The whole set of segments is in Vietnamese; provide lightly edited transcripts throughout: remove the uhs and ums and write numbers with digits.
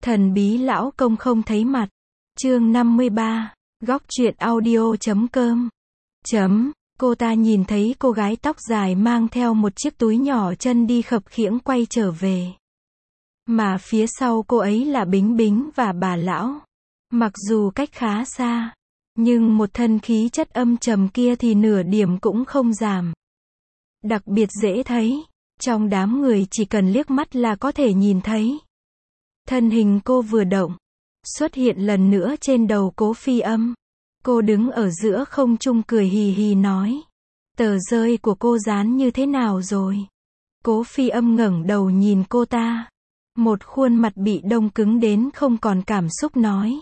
Thần bí lão công không thấy mặt. Chương 53. Góc truyện audio.com. Cô ta nhìn thấy cô gái tóc dài mang theo một chiếc túi nhỏ chân đi khập khiễng quay trở về. Mà phía sau cô ấy là Bính Bính và bà lão. Mặc dù cách khá xa, nhưng một thân khí chất âm trầm kia thì nửa điểm cũng không giảm. Đặc biệt dễ thấy, trong đám người chỉ cần liếc mắt là có thể nhìn thấy. Thân hình cô vừa động, xuất hiện lần nữa trên đầu Cố Phi Âm. Cô đứng ở giữa không trung cười hì hì nói. Tờ rơi của cô dán như thế nào rồi? Cố Phi Âm ngẩng đầu nhìn cô ta. Một khuôn mặt bị đông cứng đến không còn cảm xúc nói.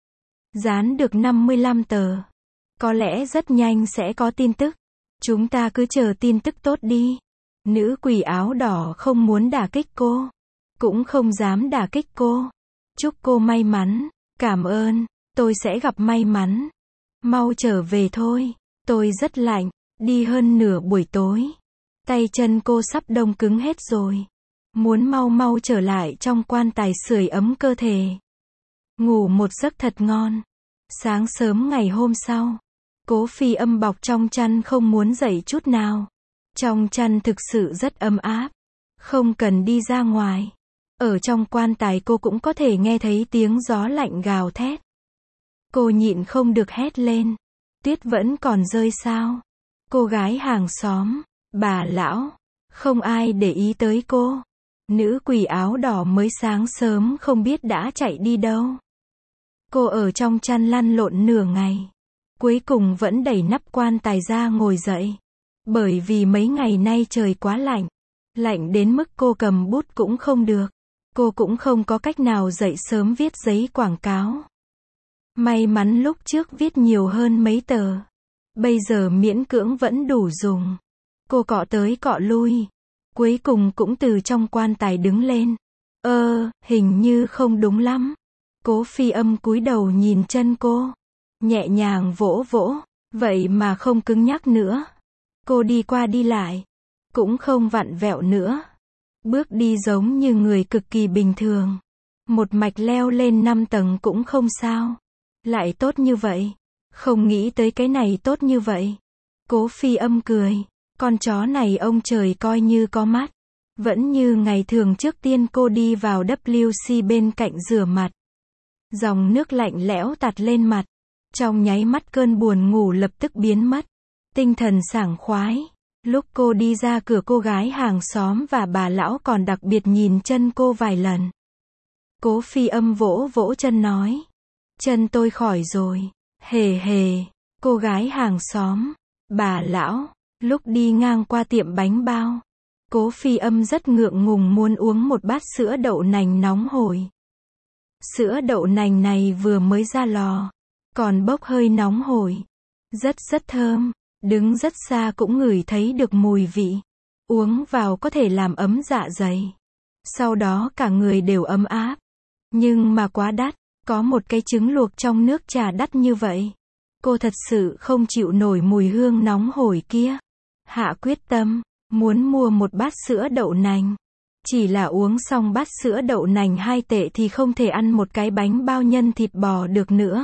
Dán được 55 tờ. Có lẽ rất nhanh sẽ có tin tức. Chúng ta cứ chờ tin tức tốt đi. Nữ quỷ áo đỏ không muốn đả kích cô. Cũng không dám đả kích cô. Chúc cô may mắn. Cảm ơn. Tôi sẽ gặp may mắn. Mau trở về thôi. Tôi rất lạnh. Đi hơn nửa buổi tối. Tay chân cô sắp đông cứng hết rồi. Muốn mau mau trở lại trong quan tài sưởi ấm cơ thể. Ngủ một giấc thật ngon. Sáng sớm ngày hôm sau, Cố Phi Âm bọc trong chăn không muốn dậy chút nào. Trong chăn thực sự rất ấm áp. Không cần đi ra ngoài. Ở trong quan tài cô cũng có thể nghe thấy tiếng gió lạnh gào thét. Cô nhịn không được hét lên. Tuyết vẫn còn rơi sao? Cô gái hàng xóm, bà lão, không ai để ý tới cô. Nữ quỷ áo đỏ mới sáng sớm không biết đã chạy đi đâu. Cô ở trong chăn lăn lộn nửa ngày. Cuối cùng vẫn đẩy nắp quan tài ra ngồi dậy. Bởi vì mấy ngày nay trời quá lạnh. Lạnh đến mức cô cầm bút cũng không được. Cô cũng không có cách nào dậy sớm viết giấy quảng cáo. May mắn lúc trước viết nhiều hơn mấy tờ. Bây giờ miễn cưỡng vẫn đủ dùng. Cô cọ tới cọ lui. Cuối cùng cũng từ trong quan tài đứng lên. Hình như không đúng lắm. Cố Phi Âm cúi đầu nhìn chân cô. Nhẹ nhàng vỗ vỗ. Vậy mà không cứng nhắc nữa. Cô đi qua đi lại. Cũng không vặn vẹo nữa. Bước đi giống như người cực kỳ bình thường. Một mạch leo lên 5 tầng cũng không sao. Lại tốt như vậy. Không nghĩ tới cái này tốt như vậy. Cố Phi Âm cười. Con chó này ông trời coi như có mắt. Vẫn như ngày thường trước tiên cô đi vào WC bên cạnh rửa mặt. Dòng nước lạnh lẽo tạt lên mặt. Trong nháy mắt cơn buồn ngủ lập tức biến mất. Tinh thần sảng khoái. Lúc cô đi ra cửa cô gái hàng xóm và bà lão còn đặc biệt nhìn chân cô vài lần. Cố Phi Âm vỗ vỗ chân nói. Chân tôi khỏi rồi. Hề hề. Cô gái hàng xóm, bà lão, lúc đi ngang qua tiệm bánh bao. Cố Phi Âm rất ngượng ngùng muốn uống một bát sữa đậu nành nóng hổi. Sữa đậu nành này vừa mới ra lò. Còn bốc hơi nóng hổi. Rất thơm. Đứng rất xa cũng ngửi thấy được mùi vị. Uống vào có thể làm ấm dạ dày. Sau đó cả người đều ấm áp. Nhưng mà quá đắt. Có một cái trứng luộc trong nước trà đắt như vậy. Cô thật sự không chịu nổi mùi hương nóng hổi kia. Hạ quyết tâm. Muốn mua một bát sữa đậu nành. Chỉ là uống xong bát sữa đậu nành 2 tệ thì không thể ăn một cái bánh bao nhân thịt bò được nữa.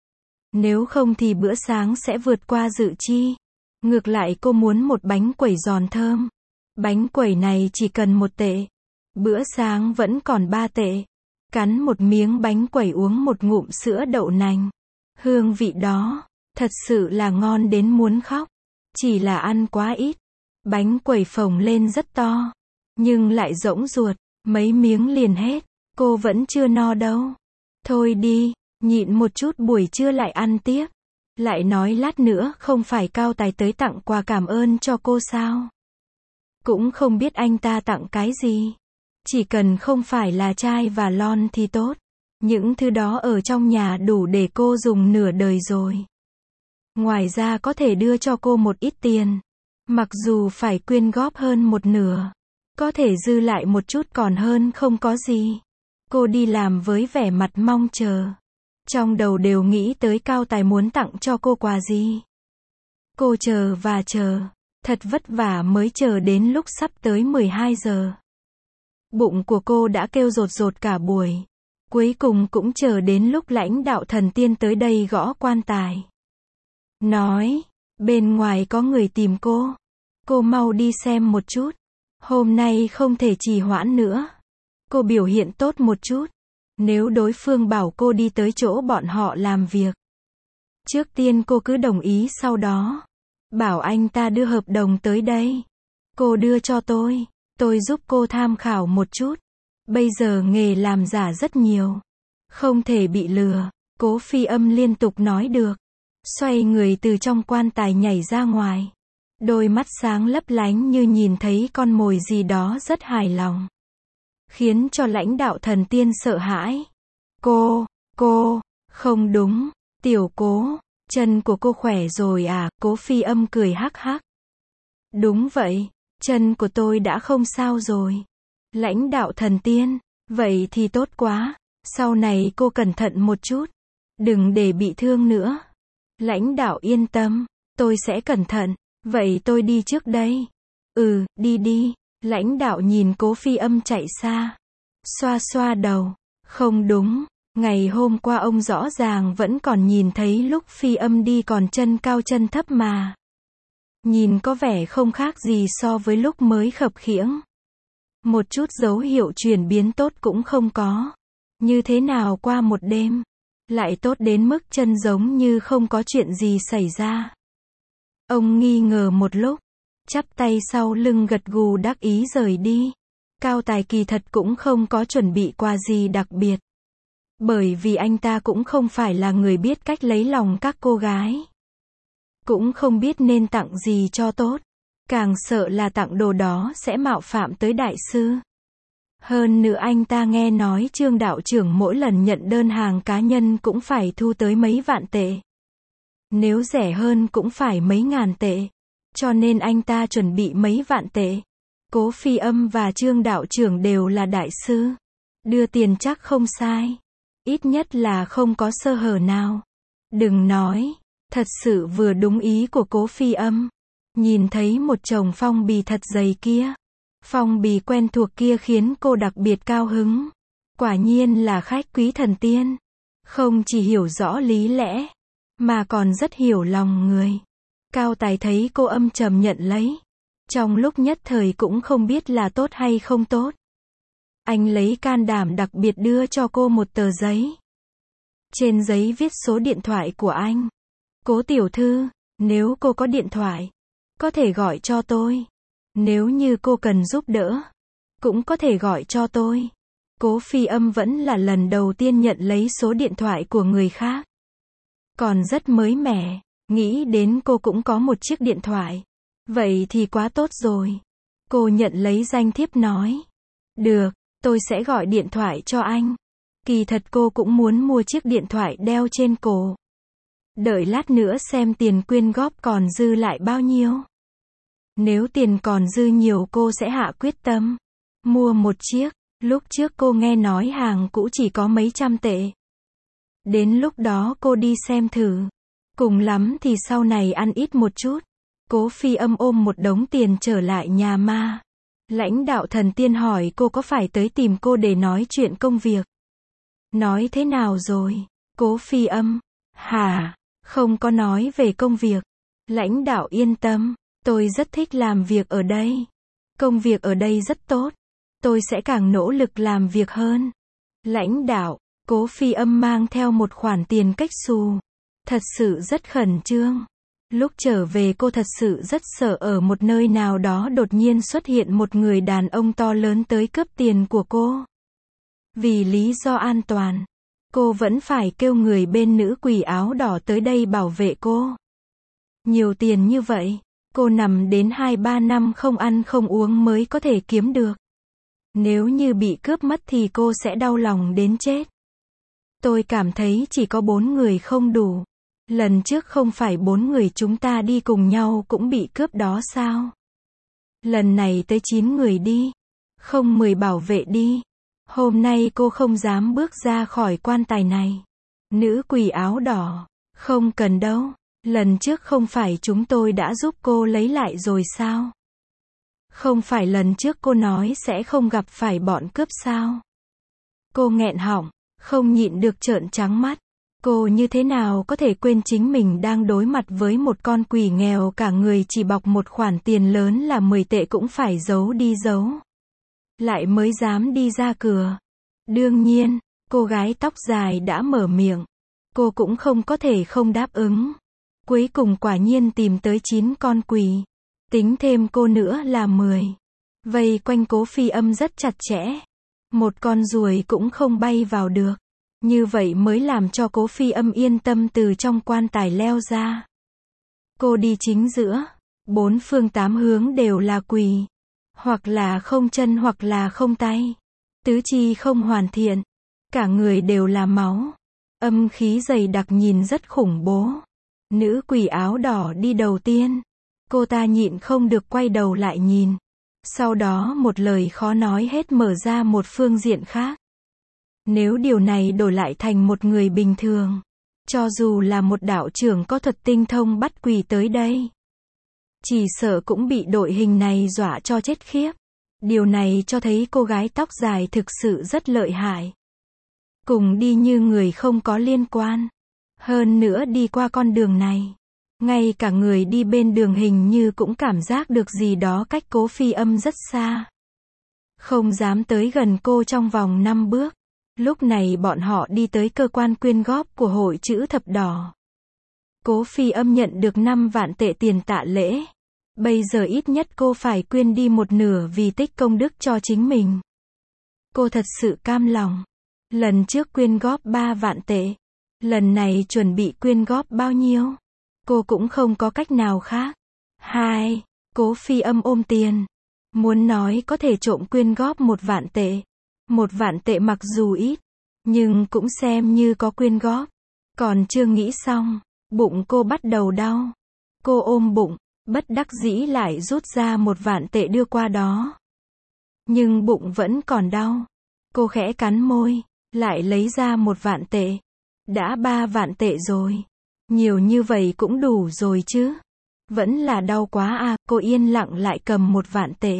Nếu không thì bữa sáng sẽ vượt qua dự chi. Ngược lại cô muốn một bánh quẩy giòn thơm. Bánh quẩy này chỉ cần 1 tệ. Bữa sáng vẫn còn 3 tệ. Cắn một miếng bánh quẩy uống một ngụm sữa đậu nành. Hương vị đó, thật sự là ngon đến muốn khóc. Chỉ là ăn quá ít. Bánh quẩy phồng lên rất to. Nhưng lại rỗng ruột. Mấy miếng liền hết. Cô vẫn chưa no đâu. Thôi đi, nhịn một chút buổi trưa lại ăn tiếp. Lại nói lát nữa không phải Cao Tài tới tặng quà cảm ơn cho cô sao? Cũng không biết anh ta tặng cái gì. Chỉ cần không phải là chai và lon thì tốt. Những thứ đó ở trong nhà đủ để cô dùng nửa đời rồi. Ngoài ra có thể đưa cho cô một ít tiền. Mặc dù phải quyên góp hơn một nửa. Có thể dư lại một chút còn hơn không có gì. Cô đi làm với vẻ mặt mong chờ. Trong đầu đều nghĩ tới Cao Tài muốn tặng cho cô quà gì. Cô chờ và chờ. Thật vất vả mới chờ đến lúc sắp tới 12 giờ. Bụng của cô đã kêu rột rột cả buổi. Cuối cùng cũng chờ đến lúc lãnh đạo thần tiên tới đây gõ quan tài. Nói, bên ngoài có người tìm cô mau đi xem một chút. Hôm nay không thể trì hoãn nữa. Cô biểu hiện tốt một chút. Nếu đối phương bảo cô đi tới chỗ bọn họ làm việc, trước tiên cô cứ đồng ý, sau đó bảo anh ta đưa hợp đồng tới đây. Cô đưa cho tôi giúp cô tham khảo một chút. Bây giờ nghề làm giả rất nhiều, không thể bị lừa. Cố Phi Âm liên tục nói được, xoay người từ trong quan tài nhảy ra ngoài. Đôi mắt sáng lấp lánh như nhìn thấy con mồi gì đó, rất hài lòng. Khiến cho lãnh đạo thần tiên sợ hãi. Cô, không đúng, tiểu Cố, chân của cô khỏe rồi à? Cố Phi Âm cười hắc hắc. Đúng vậy, chân của tôi đã không sao rồi. Lãnh đạo thần tiên, vậy thì tốt quá, sau này cô cẩn thận một chút, đừng để bị thương nữa. Lãnh đạo yên tâm, tôi sẽ cẩn thận, vậy tôi đi trước đây. Đi. Lãnh đạo nhìn Cố Phi Âm chạy xa, xoa xoa đầu. Không đúng, ngày hôm qua ông rõ ràng vẫn còn nhìn thấy lúc Phi Âm đi còn chân cao chân thấp mà. Nhìn có vẻ không khác gì so với lúc mới khập khiễng. Một chút dấu hiệu chuyển biến tốt cũng không có. Như thế nào qua một đêm lại tốt đến mức chân giống như không có chuyện gì xảy ra. Ông nghi ngờ một lúc, chắp tay sau lưng gật gù đắc ý rời đi. Cao Tài kỳ thật cũng không có chuẩn bị quà gì đặc biệt. Bởi vì anh ta cũng không phải là người biết cách lấy lòng các cô gái. Cũng không biết nên tặng gì cho tốt. Càng sợ là tặng đồ đó sẽ mạo phạm tới đại sư. Hơn nữa anh ta nghe nói Trương đạo trưởng mỗi lần nhận đơn hàng cá nhân cũng phải thu tới mấy vạn tệ. Nếu rẻ hơn cũng phải mấy ngàn tệ. Cho nên anh ta chuẩn bị mấy vạn tệ. Cố Phi Âm và Trương đạo trưởng đều là đại sư. Đưa tiền chắc không sai. Ít nhất là không có sơ hở nào. Đừng nói, thật sự vừa đúng ý của Cố Phi Âm. Nhìn thấy một chồng phong bì thật dày kia. Phong bì quen thuộc kia khiến cô đặc biệt cao hứng. Quả nhiên là khách quý thần tiên. Không chỉ hiểu rõ lý lẽ, mà còn rất hiểu lòng người. Cao Tài thấy cô âm trầm nhận lấy. Trong lúc nhất thời cũng không biết là tốt hay không tốt. Anh lấy can đảm đặc biệt đưa cho cô một tờ giấy. Trên giấy viết số điện thoại của anh. Cố tiểu thư, nếu cô có điện thoại, có thể gọi cho tôi. Nếu như cô cần giúp đỡ, cũng có thể gọi cho tôi. Cố Phi Âm vẫn là lần đầu tiên nhận lấy số điện thoại của người khác. Còn rất mới mẻ, nghĩ đến cô cũng có một chiếc điện thoại. Vậy thì quá tốt rồi. Cô nhận lấy danh thiếp nói. Được, tôi sẽ gọi điện thoại cho anh. Kỳ thật cô cũng muốn mua chiếc điện thoại đeo trên cổ. Đợi lát nữa xem tiền quyên góp còn dư lại bao nhiêu. Nếu tiền còn dư nhiều cô sẽ hạ quyết tâm mua một chiếc. Lúc trước cô nghe nói hàng cũ chỉ có mấy trăm tệ. Đến lúc đó cô đi xem thử. Cùng lắm thì sau này ăn ít một chút. Cố Phi Âm ôm một đống tiền trở lại nhà ma. Lãnh đạo thần tiên hỏi cô có phải tới tìm cô để nói chuyện công việc. Nói thế nào rồi? Cố Phi Âm. Hả? Không có nói về công việc. Lãnh đạo yên tâm. Tôi rất thích làm việc ở đây. Công việc ở đây rất tốt. Tôi sẽ càng nỗ lực làm việc hơn. Lãnh đạo. Cố Phi Âm mang theo một khoản tiền cách xù. Thật sự rất khẩn trương. Lúc trở về cô thật sự rất sợ ở một nơi nào đó đột nhiên xuất hiện một người đàn ông to lớn tới cướp tiền của cô. Vì lý do an toàn, cô vẫn phải kêu người bên nữ quỷ áo đỏ tới đây bảo vệ cô. Nhiều tiền như vậy, cô nằm đến 2-3 năm không ăn không uống mới có thể kiếm được. Nếu như bị cướp mất thì cô sẽ đau lòng đến chết. Tôi cảm thấy chỉ có 4 người không đủ. Lần trước không phải 4 người chúng ta đi cùng nhau cũng bị cướp đó sao? Lần này tới 9 người đi. Không 10 bảo vệ đi. Hôm nay cô không dám bước ra khỏi quan tài này. Nữ quỷ áo đỏ. Không cần đâu. Lần trước không phải chúng tôi đã giúp cô lấy lại rồi sao? Không phải lần trước cô nói sẽ không gặp phải bọn cướp sao? Cô nghẹn họng. Không nhịn được trợn trắng mắt. Cô như thế nào có thể quên chính mình đang đối mặt với một con quỷ nghèo cả người chỉ bọc một khoản tiền lớn là 10 tệ cũng phải giấu đi giấu. Lại mới dám đi ra cửa. Đương nhiên, cô gái tóc dài đã mở miệng. Cô cũng không có thể không đáp ứng. Cuối cùng quả nhiên tìm tới 9 con quỷ. Tính thêm cô nữa là 10. Vây quanh Cố Phi Âm rất chặt chẽ. Một con ruồi cũng không bay vào được. Như vậy mới làm cho Cố Phi Âm yên tâm từ trong quan tài leo ra. Cô đi chính giữa. 4 phương 8 hướng đều là quỷ. Hoặc là không chân hoặc là không tay. Tứ chi không hoàn thiện. Cả người đều là máu. Âm khí dày đặc nhìn rất khủng bố. Nữ quỷ áo đỏ đi đầu tiên. Cô ta nhịn không được quay đầu lại nhìn. Sau đó một lời khó nói hết mở ra một phương diện khác. Nếu điều này đổi lại thành một người bình thường, cho dù là một đạo trưởng có thuật tinh thông bắt quỷ tới đây, chỉ sợ cũng bị đội hình này dọa cho chết khiếp. Điều này cho thấy cô gái tóc dài thực sự rất lợi hại. Cùng đi như người không có liên quan. Hơn nữa đi qua con đường này. Ngay cả người đi bên đường hình như cũng cảm giác được gì đó cách Cố Phi Âm rất xa. Không dám tới gần cô trong vòng 5 bước. Lúc này bọn họ đi tới cơ quan quyên góp của Hội Chữ Thập Đỏ. Cố Phi Âm nhận được 5 vạn tệ tiền tạ lễ. Bây giờ ít nhất cô phải quyên đi một nửa vì tích công đức cho chính mình. Cô thật sự cam lòng. Lần trước quyên góp 3 vạn tệ. Lần này chuẩn bị quyên góp bao nhiêu? Cô cũng không có cách nào khác. 2. Cố Phi Âm ôm tiền. Muốn nói có thể trộm quyên góp 1 vạn tệ. 1 vạn tệ mặc dù ít, nhưng cũng xem như có quyên góp. Còn chưa nghĩ xong, bụng cô bắt đầu đau. Cô ôm bụng, bất đắc dĩ lại rút ra 1 vạn tệ đưa qua đó. Nhưng bụng vẫn còn đau. Cô khẽ cắn môi, lại lấy ra 1 vạn tệ. Đã 3 vạn tệ rồi. Nhiều như vậy cũng đủ rồi chứ. Vẫn là đau quá à, cô yên lặng lại cầm 1 vạn tệ.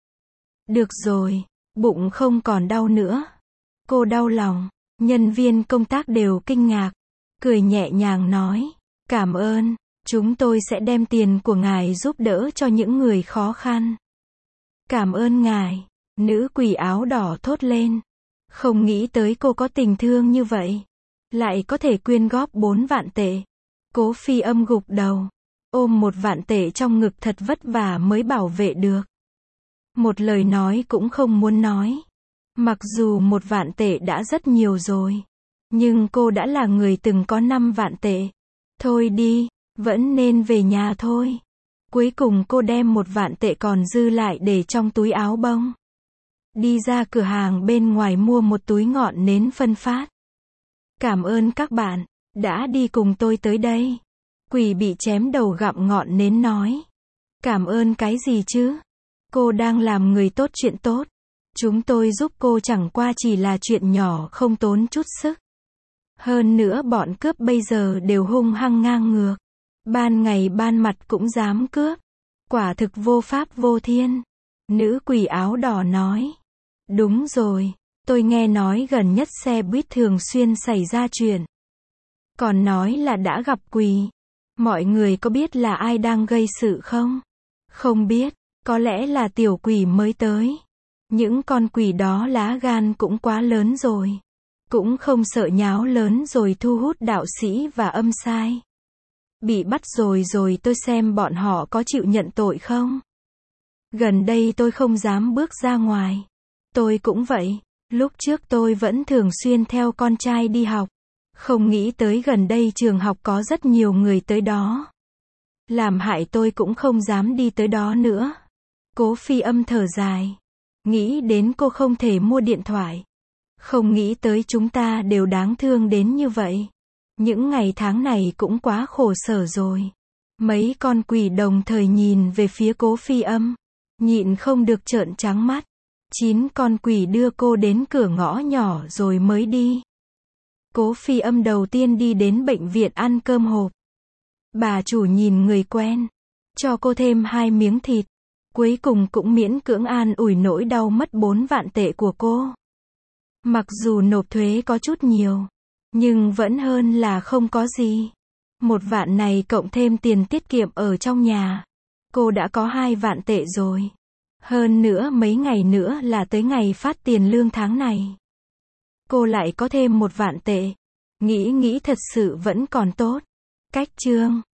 Được rồi, bụng không còn đau nữa. Cô đau lòng, nhân viên công tác đều kinh ngạc. Cười nhẹ nhàng nói, cảm ơn, chúng tôi sẽ đem tiền của ngài giúp đỡ cho những người khó khăn. Cảm ơn ngài, nữ quỷ áo đỏ thốt lên. Không nghĩ tới cô có tình thương như vậy. Lại có thể quyên góp 4 vạn tệ. Cố Phi Âm gục đầu. Ôm 1 vạn tệ trong ngực thật vất vả mới bảo vệ được. Một lời nói cũng không muốn nói. Mặc dù 1 vạn tệ đã rất nhiều rồi. Nhưng cô đã là người từng có 5 vạn tệ. Thôi đi, vẫn nên về nhà thôi. Cuối cùng cô đem 1 vạn tệ còn dư lại để trong túi áo bông. Đi ra cửa hàng bên ngoài mua một túi ngọn nến phân phát. Cảm ơn các bạn, đã đi cùng tôi tới đây. Quỷ bị chém đầu gặm ngọn nến nói. Cảm ơn cái gì chứ? Cô đang làm người tốt chuyện tốt. Chúng tôi giúp cô chẳng qua chỉ là chuyện nhỏ không tốn chút sức. Hơn nữa bọn cướp bây giờ đều hung hăng ngang ngược. Ban ngày ban mặt cũng dám cướp. Quả thực vô pháp vô thiên. Nữ quỷ áo đỏ nói. Đúng rồi, tôi nghe nói gần nhất xe buýt thường xuyên xảy ra chuyện. Còn nói là đã gặp quỷ. Mọi người có biết là ai đang gây sự không? Không biết, có lẽ là tiểu quỷ mới tới. Những con quỷ đó lá gan cũng quá lớn rồi. Cũng không sợ nháo lớn rồi thu hút đạo sĩ và âm sai. Bị bắt rồi tôi xem bọn họ có chịu nhận tội không? Gần đây tôi không dám bước ra ngoài. Tôi cũng vậy. Lúc trước tôi vẫn thường xuyên theo con trai đi học. Không nghĩ tới gần đây trường học có rất nhiều người tới đó. Làm hại tôi cũng không dám đi tới đó nữa. Cố Phi Âm thở dài. Nghĩ đến cô không thể mua điện thoại. Không nghĩ tới chúng ta đều đáng thương đến như vậy. Những ngày tháng này cũng quá khổ sở rồi. Mấy con quỷ đồng thời nhìn về phía Cố Phi Âm. Nhịn không được trợn trắng mắt. 9 con quỷ đưa cô đến cửa ngõ nhỏ rồi mới đi. Cố Phi Âm đầu tiên đi đến bệnh viện ăn cơm hộp. Bà chủ nhìn người quen. Cho cô thêm 2 miếng thịt. Cuối cùng cũng miễn cưỡng an ủi nỗi đau mất 4 vạn tệ của cô. Mặc dù nộp thuế có chút nhiều, nhưng vẫn hơn là không có gì. 1 vạn này cộng thêm tiền tiết kiệm ở trong nhà, cô đã có 2 vạn tệ rồi. Hơn nữa mấy ngày nữa là tới ngày phát tiền lương tháng này. Cô lại có thêm 1 vạn tệ. Nghĩ nghĩ thật sự vẫn còn tốt. Cách chương